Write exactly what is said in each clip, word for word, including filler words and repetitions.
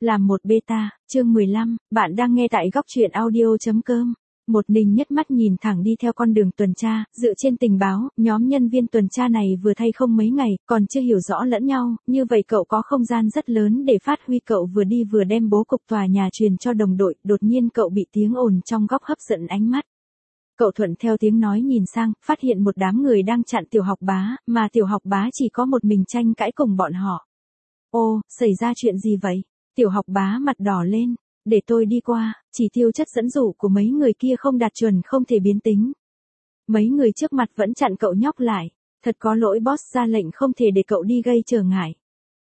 Làm một beta, chương mười lăm, bạn đang nghe tại góc truyện audio.com. Một Ninh Nhất mắt nhìn thẳng đi theo con đường tuần tra, dựa trên tình báo, nhóm nhân viên tuần tra này vừa thay không mấy ngày, còn chưa hiểu rõ lẫn nhau, như vậy cậu có không gian rất lớn để phát huy. Cậu vừa đi vừa đem bố cục tòa nhà truyền cho đồng đội, đột nhiên cậu bị tiếng ồn trong góc hấp dẫn ánh mắt. Cậu thuận theo tiếng nói nhìn sang, phát hiện một đám người đang chặn Tiểu Học Bá, mà Tiểu Học Bá chỉ có một mình tranh cãi cùng bọn họ. Ô, xảy ra chuyện gì vậy? Tiểu Học Bá mặt đỏ lên. Để tôi đi qua, chỉ tiêu chất dẫn dụ của mấy người kia không đạt chuẩn, không thể biến tính. Mấy người trước mặt vẫn chặn cậu nhóc lại. Thật có lỗi, boss ra lệnh không thể để cậu đi gây trở ngại.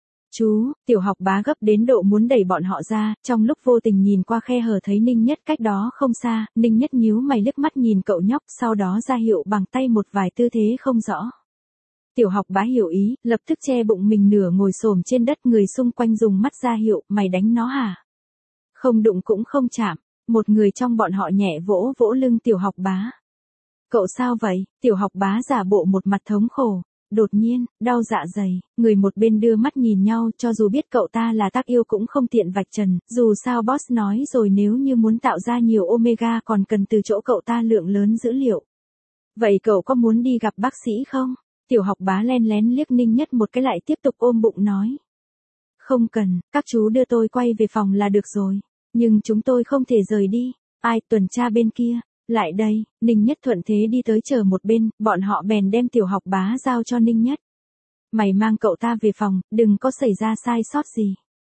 Chú, Tiểu Học Bá gấp đến độ muốn đẩy bọn họ ra, trong lúc vô tình nhìn qua khe hở thấy Ninh Nhất cách đó không xa, Ninh Nhất nhíu mày liếc mắt nhìn cậu nhóc, sau đó ra hiệu bằng tay một vài tư thế không rõ. Tiểu Học Bá hiểu ý, lập tức che bụng mình nửa ngồi xổm trên đất, người xung quanh dùng mắt ra hiệu, mày đánh nó hả? Không đụng cũng không chạm. Một người trong bọn họ nhẹ vỗ vỗ lưng Tiểu Học Bá. Cậu sao vậy? Tiểu Học Bá giả bộ một mặt thống khổ. Đột nhiên, đau dạ dày, người một bên đưa mắt nhìn nhau, cho dù biết cậu ta là tác yêu cũng không tiện vạch trần, dù sao boss nói rồi, nếu như muốn tạo ra nhiều omega còn cần từ chỗ cậu ta lượng lớn dữ liệu. Vậy cậu có muốn đi gặp bác sĩ không? Tiểu Học Bá len lén liếc Ninh Nhất một cái lại tiếp tục ôm bụng nói. Không cần, các chú đưa tôi quay về phòng là được rồi. Nhưng chúng tôi không thể rời đi. Ai, tuần tra bên kia? Lại đây. Ninh Nhất thuận thế đi tới chờ một bên, bọn họ bèn đem Tiểu Học Bá giao cho Ninh Nhất. Mày mang cậu ta về phòng, đừng có xảy ra sai sót gì.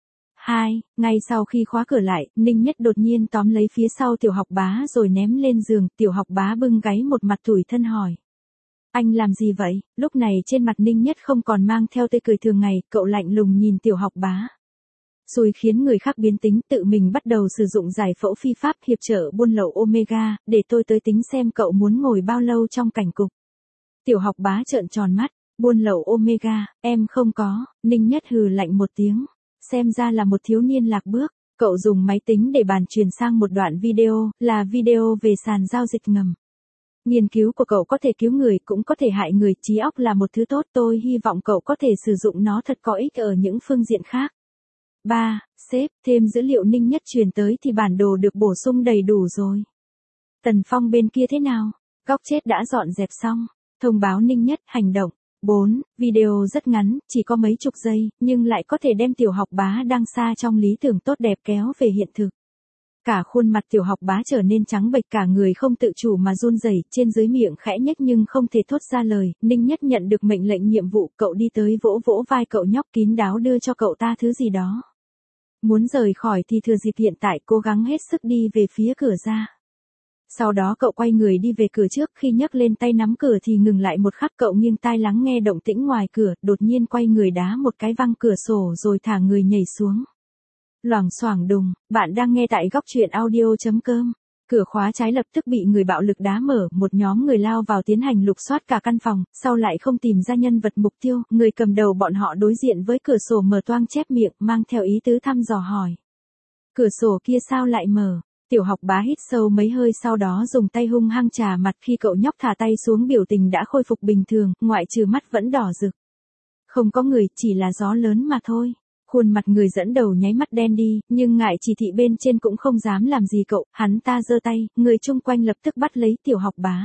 Hai, ngay sau khi khóa cửa lại, Ninh Nhất đột nhiên tóm lấy phía sau Tiểu Học Bá rồi ném lên giường. Tiểu Học Bá bưng gáy một mặt tủi thân hỏi. Anh làm gì vậy? Lúc này trên mặt Ninh Nhất không còn mang theo tươi cười thường ngày, cậu lạnh lùng nhìn Tiểu Học Bá. Xui khiến người khác biến tính, tự mình bắt đầu sử dụng giải phẫu phi pháp hiệp trợ buôn lậu omega, để tôi tới tính xem cậu muốn ngồi bao lâu trong cảnh cục. Tiểu Học Bá trợn tròn mắt, buôn lậu omega, em không có. Ninh Nhất hừ lạnh một tiếng, xem ra là một thiếu niên lạc bước. Cậu dùng máy tính để bàn truyền sang một đoạn video, là video về sàn giao dịch ngầm. Nghiên cứu của cậu có thể cứu người cũng có thể hại người, trí óc là một thứ tốt, tôi hy vọng cậu có thể sử dụng nó thật có ích ở những phương diện khác. ba. Sếp, thêm dữ liệu Ninh Nhất truyền tới thì bản đồ được bổ sung đầy đủ rồi. Tần Phong bên kia thế nào? Góc chết đã dọn dẹp xong. Thông báo Ninh Nhất, hành động. bốn. Video rất ngắn, chỉ có mấy chục giây, nhưng lại có thể đem Tiểu Học Bá đang xa trong lý tưởng tốt đẹp kéo về hiện thực. Cả khuôn mặt Tiểu Học Bá trở nên trắng bệch, cả người không tự chủ mà run rẩy, trên dưới miệng khẽ nhếch nhưng không thể thốt ra lời. Ninh Nhất nhận được mệnh lệnh nhiệm vụ, cậu đi tới vỗ vỗ vai cậu nhóc, kín đáo đưa cho cậu ta thứ gì đó. Muốn rời khỏi thì thừa dịp hiện tại, cố gắng hết sức đi về phía cửa ra. Sau đó cậu quay người đi về cửa trước, khi nhấc lên tay nắm cửa thì ngừng lại một khắc, cậu nghiêng tai lắng nghe động tĩnh ngoài cửa, đột nhiên quay người đá một cái văng cửa sổ rồi thả người nhảy xuống. Loảng xoảng đùng, bạn đang nghe tại góc truyện audio.com. Cửa khóa trái lập tức bị người bạo lực đá mở, một nhóm người lao vào tiến hành lục soát cả căn phòng, sau lại không tìm ra nhân vật mục tiêu, người cầm đầu bọn họ đối diện với cửa sổ mở toang chép miệng, mang theo ý tứ thăm dò hỏi. Cửa sổ kia sao lại mở? Tiểu Học Bá hít sâu mấy hơi sau đó dùng tay hung hăng chà mặt, khi cậu nhóc thả tay xuống biểu tình đã khôi phục bình thường, ngoại trừ mắt vẫn đỏ rực. Không có người, chỉ là gió lớn mà thôi. Khuôn mặt người dẫn đầu nháy mắt đen đi, nhưng ngại chỉ thị bên trên cũng không dám làm gì cậu, hắn ta giơ tay, người chung quanh lập tức bắt lấy Tiểu Học Bá.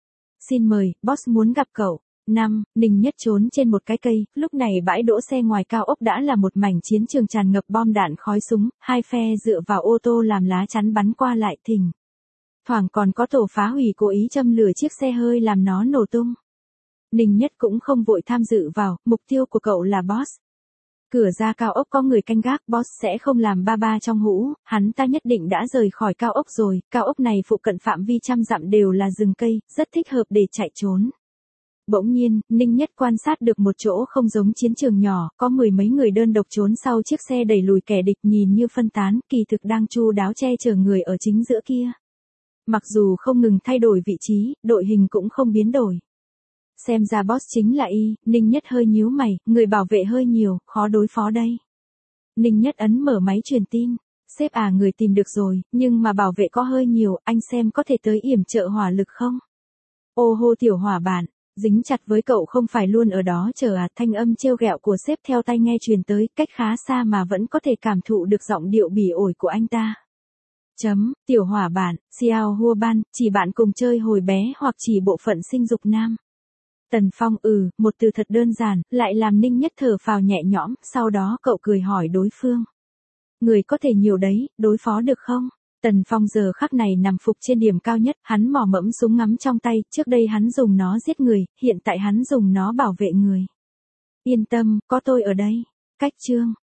Xin mời, boss muốn gặp cậu. năm. Ninh Nhất trốn trên một cái cây, lúc này bãi đỗ xe ngoài cao ốc đã là một mảnh chiến trường tràn ngập bom đạn khói súng, hai phe dựa vào ô tô làm lá chắn bắn qua lại, thình thoảng còn có tổ phá hủy cố ý châm lửa chiếc xe hơi làm nó nổ tung. Ninh Nhất cũng không vội tham dự vào, mục tiêu của cậu là boss. Cửa ra cao ốc có người canh gác, boss sẽ không làm ba ba trong hũ, hắn ta nhất định đã rời khỏi cao ốc rồi, cao ốc này phụ cận phạm vi trăm dặm đều là rừng cây, rất thích hợp để chạy trốn. Bỗng nhiên, Ninh Nhất quan sát được một chỗ không giống chiến trường nhỏ, có mười mấy người đơn độc trốn sau chiếc xe đẩy lùi kẻ địch, nhìn như phân tán, kỳ thực đang chu đáo che chở người ở chính giữa kia. Mặc dù không ngừng thay đổi vị trí, đội hình cũng không biến đổi. Xem ra boss chính là y. Ninh Nhất hơi nhíu mày, người bảo vệ hơi nhiều, khó đối phó đây. Ninh Nhất ấn mở máy truyền tin. Sếp à, người tìm được rồi, nhưng mà bảo vệ có hơi nhiều, anh xem có thể tới yểm trợ hỏa lực không? Ô hô Tiểu Hỏa bạn, Dính chặt với cậu không phải luôn ở đó chờ à, thanh âm trêu ghẹo của sếp theo tai nghe truyền tới, cách khá xa mà vẫn có thể cảm thụ được giọng điệu bỉ ổi của anh ta. Chấm, tiểu hỏa bạn, xiao hua ban, chỉ bạn cùng chơi hồi bé hoặc chỉ bộ phận sinh dục nam. Tần Phong ừ, một từ thật đơn giản, lại làm Ninh Nhất thở phào nhẹ nhõm, sau đó cậu cười hỏi đối phương. Người có thể nhiều đấy, đối phó được không? Tần Phong giờ khắc này nằm phục trên điểm cao nhất, hắn mò mẫm súng ngắm trong tay, trước đây hắn dùng nó giết người, hiện tại hắn dùng nó bảo vệ người. Yên tâm, có tôi ở đây. Cách chương